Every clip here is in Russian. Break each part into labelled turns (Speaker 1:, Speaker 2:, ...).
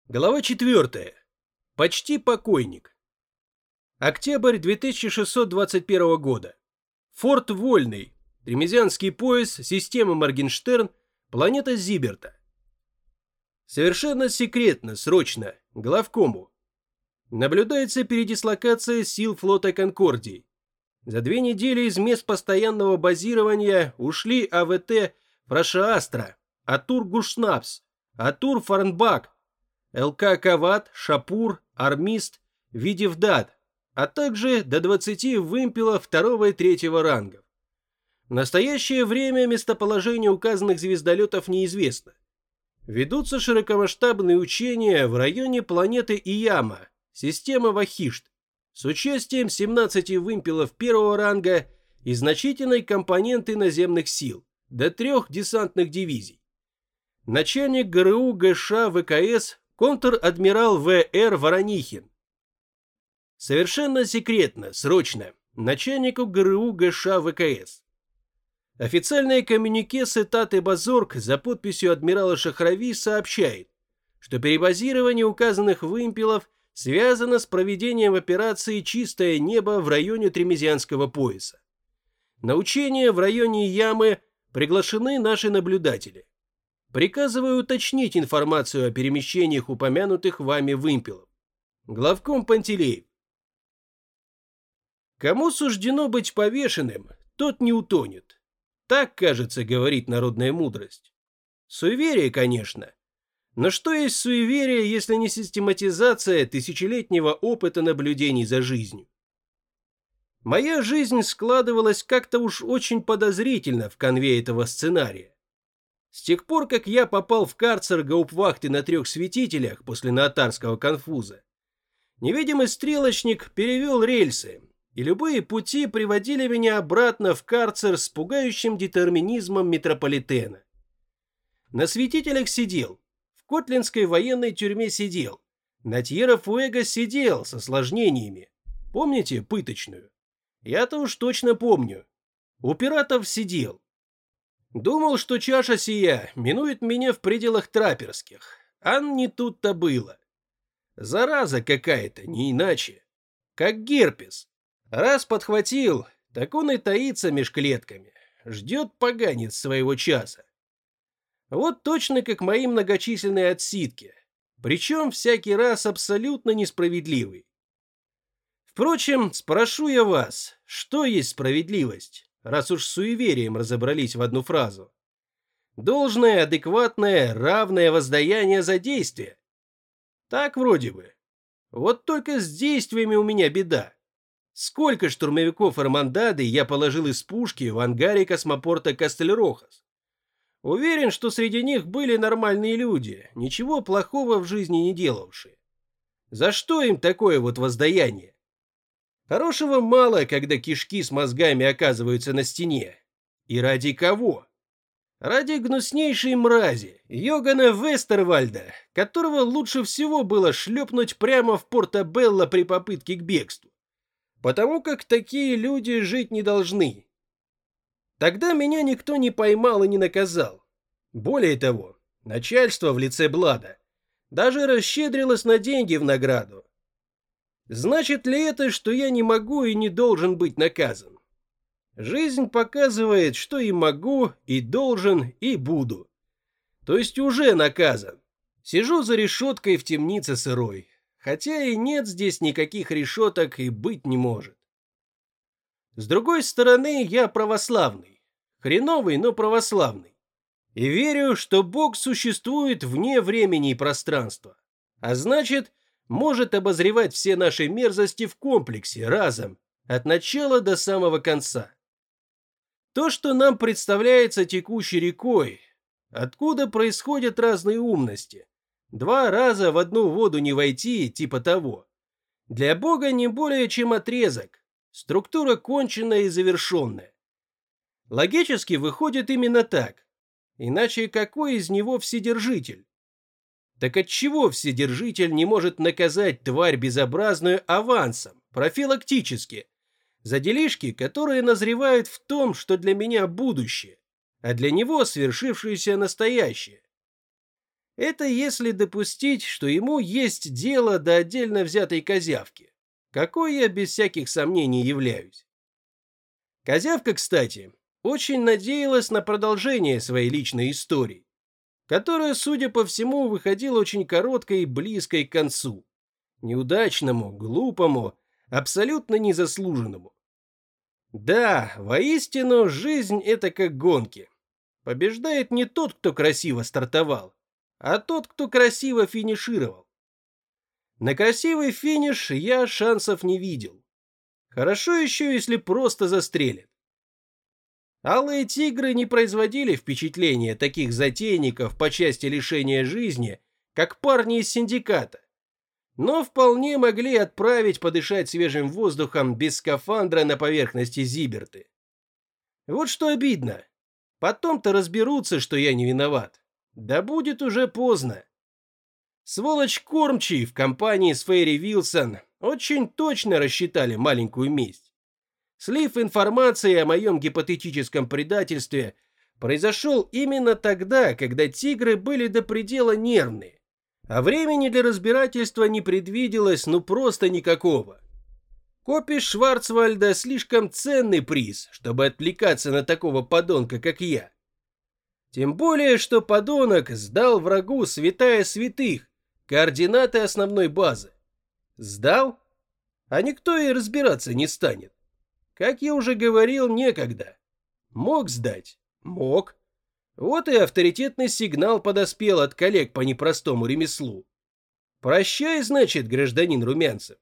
Speaker 1: Глава 4. Почти покойник. Октябрь 2621 года. Форт Вольный. Тремезианский пояс, система Моргенштерн, планета Зиберта. Совершенно секретно, срочно, главкому. Наблюдается передислокация сил флота Конкордии. За 2 недели из мест постоянного базирования ушли АВТ Фрашаастра, Атур Гушнапс, Атур Фарнбак, ЛК Кават, Шапур, Армист, Видевдат, а также до 20 вымпелов 2 и 3 рангов. В настоящее время местоположение указанных звездолетов неизвестно. Ведутся широкомасштабные учения в районе планеты Ияма, система Вахишт, с участием 17 вымпелов 1 ранга и значительной компоненты наземных сил, до 3 десантных дивизий. Начальник ГРУ ГШ ВКС контр-адмирал В.Р. Воронихин. Совершенно секретно, срочно, начальнику ГРУ ГШ ВКС. Официальное коммюнике Сетат и Базорг за подписью адмирала Шахрави сообщает, что перебазирование указанных вымпелов связано с проведением операции «Чистое небо» в районе Тремезианского пояса. На учения в районе Ямы приглашены наши наблюдатели. Приказываю уточнить информацию о перемещениях упомянутых вами вымпелов. Главком Пантелеев. Кому суждено быть повешенным, тот не утонет. Так, кажется, говорит народная мудрость. Суеверие, конечно. Но что есть суеверие, если не систематизация тысячелетнего опыта наблюдений за жизнью? Моя жизнь складывалась как-то уж очень подозрительно в конве этого сценария. С тех пор, как я попал в карцер гауптвахты на 3 светителях после Наотарского конфуза, невидимый стрелочник перевел рельсы, и любые пути приводили меня обратно в карцер с пугающим детерминизмом метрополитена. На светителях сидел, в Котлинской военной тюрьме сидел, на Тьерра-Фуэго сидел с осложнениями. Помните пыточную? Я-то уж точно помню. У пиратов сидел. Думал, что чаша сия минует меня в пределах траперских, а не тут-то было. Зараза какая-то, не иначе. Как герпес. Раз подхватил, так он и таится меж клетками. Ждет поганец своего часа. Вот точно как мои многочисленные отсидки. Причем всякий раз абсолютно несправедливый. Впрочем, спрошу я вас, что есть справедливость? Раз уж с суеверием разобрались в одну фразу. Должное, адекватное, равное воздаяние за действие. Так вроде бы. Вот только с действиями у меня беда. Сколько штурмовиков Армандады я положил из пушки в ангаре космопорта Кастельрохас. Уверен, что среди них были нормальные люди, ничего плохого в жизни не делавшие. За что им такое вот воздаяние? Хорошего мало, когда кишки с мозгами оказываются на стене. И ради кого? Ради гнуснейшей мрази, Йогана Вестервальда, которого лучше всего было шлепнуть прямо в Порто-Белло при попытке к бегству. Потому как такие люди жить не должны. Тогда меня никто не поймал и не наказал. Более того, начальство в лице Блада даже расщедрилось на деньги в награду. Значит ли это, что я не могу и не должен быть наказан? Жизнь показывает, что и могу, и должен, и буду. То есть уже наказан. Сижу за решеткой в темнице сырой, хотя и нет здесь никаких решеток и быть не может. С другой стороны, я православный. Хреновый, но православный. И верю, что Бог существует вне времени и пространства. А значит, может обозревать все наши мерзости в комплексе, разом, от начала до самого конца. То, что нам представляется текущей рекой, откуда происходят разные умности. 2 раза в одну воду не войти, типа того. Для Бога не более чем отрезок, структура конченная и завершенная. Логически выходит именно так. Иначе какой из него вседержитель? Так отчего вседержитель не может наказать тварь безобразную авансом, профилактически, за делишки, которые назревают в том, что для меня будущее, а для него свершившееся настоящее? Это если допустить, что ему есть дело до отдельно взятой козявки, какой я без всяких сомнений являюсь. Козявка, кстати, очень надеялась на продолжение своей личной истории, которая, судя по всему, выходила очень короткой и близкой к концу. Неудачному, глупому, абсолютно незаслуженному. Да, воистину, жизнь — это как гонки. Побеждает не тот, кто красиво стартовал, а тот, кто красиво финишировал. На красивый финиш я шансов не видел. Хорошо еще, если просто застрелят. Алые тигры не производили впечатления таких затейников по части лишения жизни, как парни из синдиката, но вполне могли отправить подышать свежим воздухом без скафандра на поверхности Зиберты. Вот что обидно. Потом-то разберутся, что я не виноват. Да будет уже поздно. Сволочь кормчий в компании с Фейри Вилсон очень точно рассчитали маленькую месть. Слив информации о моем гипотетическом предательстве произошел именно тогда, когда тигры были до предела нервные, а времени для разбирательства не предвиделось ну просто никакого. Копи Шварцвальда слишком ценный приз, чтобы отвлекаться на такого подонка, как я. Тем более, что подонок сдал врагу святая святых, координаты основной базы. Сдал? А никто и разбираться не станет. Как я уже говорил, некогда. Мог сдать? Мог. Вот и авторитетный сигнал подоспел от коллег по непростому ремеслу. Прощай, значит, гражданин Румянцев.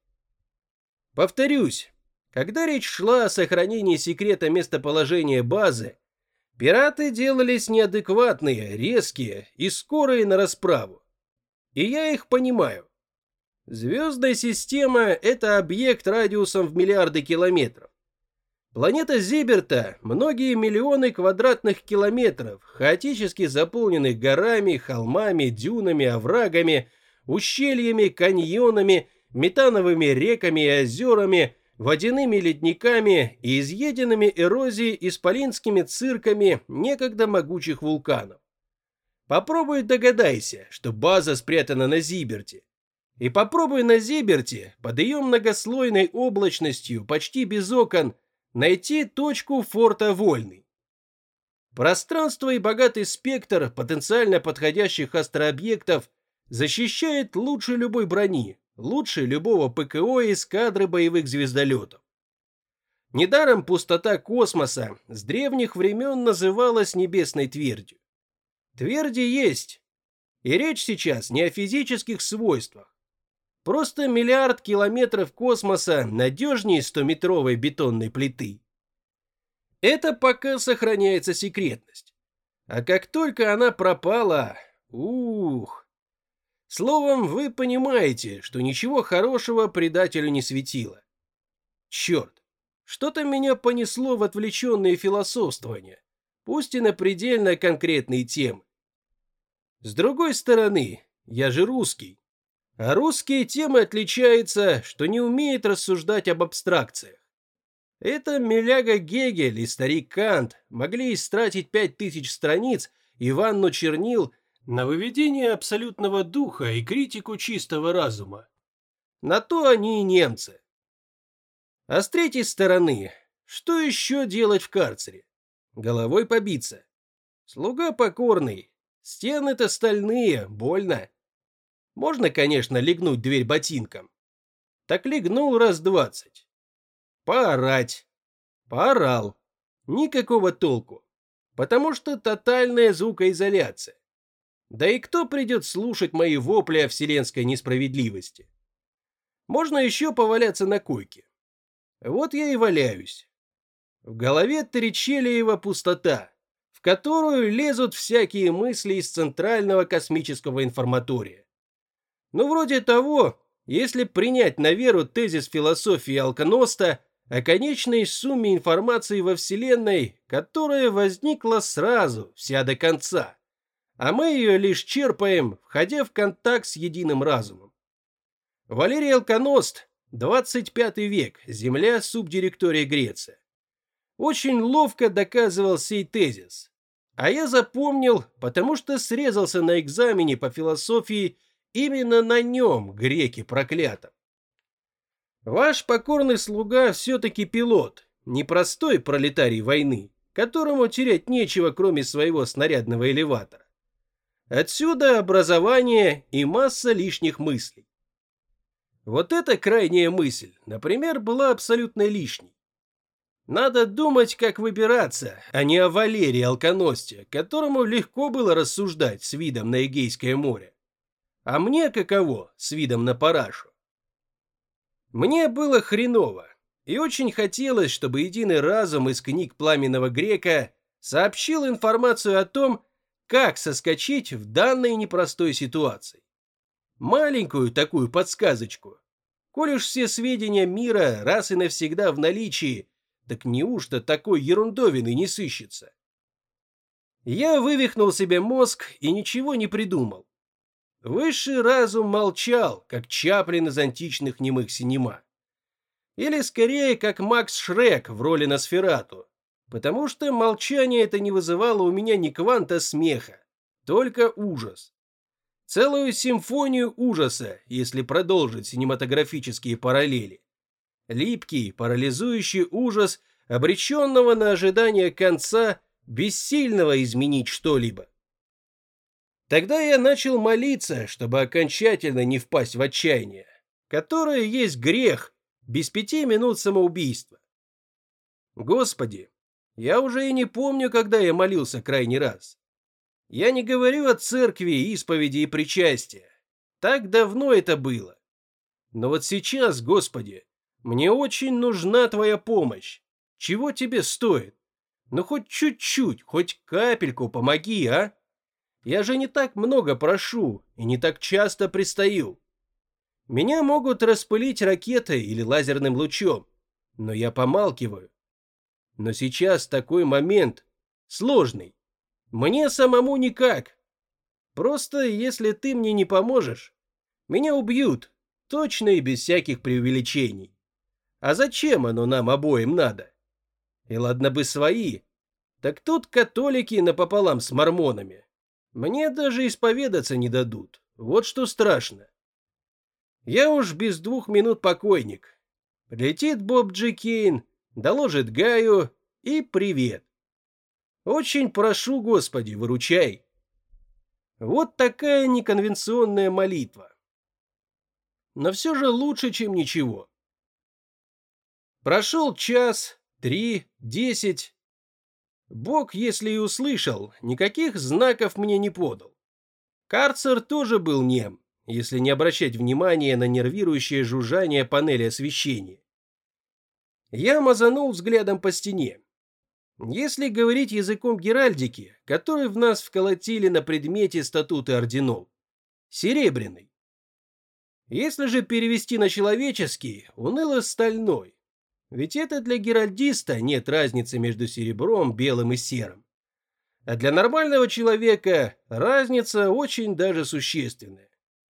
Speaker 1: Повторюсь, когда речь шла о сохранении секрета местоположения базы, пираты делались неадекватные, резкие и скорые на расправу. И я их понимаю. Звездная система — это объект радиусом в миллиарды километров. Планета Зиберта — многие миллионы квадратных километров, хаотически заполненных горами, холмами, дюнами, оврагами, ущельями, каньонами, метановыми реками и озерами, водяными ледниками и изъеденными эрозией исполинскими цирками некогда могучих вулканов. Попробуй догадайся, что база спрятана на Зиберте. И попробуй на Зиберте, под ее многослойной облачностью, почти без окон, найти точку форта Вольный. Пространство и богатый спектр потенциально подходящих астрообъектов защищает лучше любой брони, лучше любого ПКО и эскадры боевых звездолетов. Недаром пустота космоса с древних времен называлась небесной твердью. Тверди есть, и речь сейчас не о физических свойствах. Просто миллиард километров космоса надежнее 100-метровой бетонной плиты. Это пока сохраняется секретность. А как только она пропала, Словом, вы понимаете, что ничего хорошего предателю не светило. Черт, что-то меня понесло в отвлеченные философствования, пусть и на предельно конкретные темы. С другой стороны, я же русский. А русские тем и отличаются, что не умеют рассуждать об абстракциях. Это миляга Гегель и старик Кант могли истратить 5000 страниц и ванну чернил на выведение абсолютного духа и критику чистого разума. На то они и немцы. А с третьей стороны, что еще делать в карцере? Головой побиться. Слуга покорный. Стены-то стальные, больно. Можно, конечно, легнуть дверь ботинком. Так легнул раз 20. Поорать. Поорал. Никакого толку. Потому что тотальная звукоизоляция. Да и кто придет слушать мои вопли о вселенской несправедливости? Можно еще поваляться на койке. Вот я и валяюсь. В голове Торричеллиева пустота, в которую лезут всякие мысли из центрального космического информатория. Ну, вроде того, если принять на веру тезис философии Алконоста о конечной сумме информации во Вселенной, которая возникла сразу, вся до конца, а мы ее лишь черпаем, входя в контакт с единым разумом. Валерий Алконост, 25 век, Земля, субдиректория Греция. Очень ловко доказывал сей тезис. А я запомнил, потому что срезался на экзамене по философии именно на нем, греки проклятом. Ваш покорный слуга все-таки пилот, не простой пролетарий войны, которому терять нечего, кроме своего снарядного элеватора. Отсюда образование и масса лишних мыслей. Вот эта крайняя мысль, например, была абсолютно лишней. Надо думать, как выбираться, а не о Валерии Алконосте, которому легко было рассуждать с видом на Эгейское море. А мне каково с видом на парашу? Мне было хреново, и очень хотелось, чтобы единый разум из книг Пламенного Грека сообщил информацию о том, как соскочить в данной непростой ситуации. Маленькую такую подсказочку. Коль уж все сведения мира раз и навсегда в наличии, так неужто такой ерундовины не сыщется? Я вывихнул себе мозг и ничего не придумал. Высший разум молчал, как Чаплин из античных немых синема. Или скорее, как Макс Шрек в роли Носферату, потому что молчание это не вызывало у меня ни кванта смеха, только ужас. Целую симфонию ужаса, если продолжить синематографические параллели. Липкий, парализующий ужас, обреченного на ожидание конца, бессильного изменить что-либо. Тогда я начал молиться, чтобы окончательно не впасть в отчаяние, которое есть грех без 5 минут самоубийства. Господи, я уже и не помню, когда я молился крайний раз. Я не говорю о церкви, исповеди и причастия. Так давно это было. Но вот сейчас, Господи, мне очень нужна Твоя помощь. Чего тебе стоит? Ну хоть чуть-чуть, хоть капельку помоги, а? Я же не так много прошу и не так часто пристаю. Меня могут распылить ракетой или лазерным лучом, но я помалкиваю. Но сейчас такой момент сложный. Мне самому никак. Просто если ты мне не поможешь, меня убьют, точно и без всяких преувеличений. А зачем оно нам обоим надо? И ладно бы свои, так тут католики напополам с мормонами. Мне даже исповедаться не дадут, вот что страшно. Я уж без 2 минут покойник. Прилетит Боб Джи Кейн, доложит Гаю и привет. Очень прошу, Господи, выручай. Вот такая неконвенционная молитва. Но все же лучше, чем ничего. Прошел час, 3, 10. Бог, если и услышал, никаких знаков мне не подал. Карцер тоже был нем, если не обращать внимания на нервирующее жужжание панели освещения. Я мазанул взглядом по стене. Если говорить языком геральдики, который в нас вколотили на предмете статуты орденов, серебряный. Если же перевести на человеческий, уныло-стальной. Ведь это для геральдиста нет разницы между серебром, белым и серым. А для нормального человека разница очень даже существенная.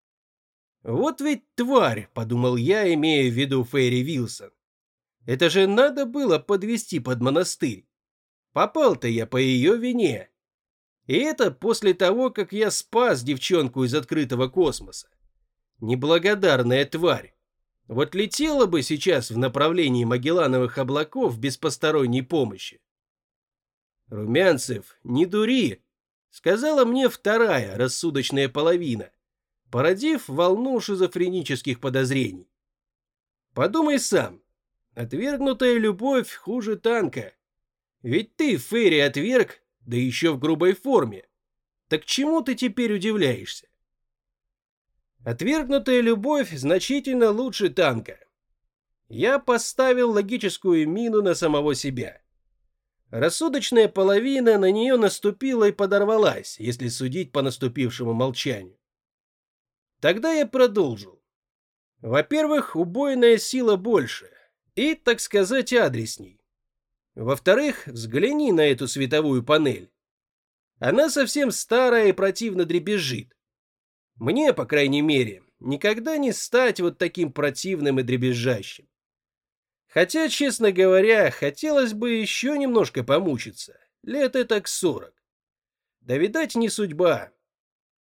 Speaker 1: Вот ведь тварь, подумал я, имея в виду Фейри Вилсон. Это же надо было подвести под монастырь. Попал-то я по ее вине. И это после того, как я спас девчонку из открытого космоса. Неблагодарная тварь. Вот летела бы сейчас в направлении Магеллановых облаков без посторонней помощи. Румянцев, не дури, сказала мне вторая рассудочная половина, породив волну шизофренических подозрений. Подумай сам, отвергнутая любовь хуже танка. Ведь ты Фейри отверг, да еще в грубой форме. Так чему ты теперь удивляешься? Отвергнутая любовь значительно лучше танка. Я поставил логическую мину на самого себя. Рассудочная половина на нее наступила и подорвалась, если судить по наступившему молчанию. Тогда я продолжил. Во-первых, убойная сила больше и, так сказать, адресней. Во-вторых, взгляни на эту световую панель. Она совсем старая и противно дребезжит. Мне, по крайней мере, никогда не стать вот таким противным и дребезжащим. Хотя, честно говоря, хотелось бы еще немножко помучиться, лет этак 40. Да, видать, не судьба.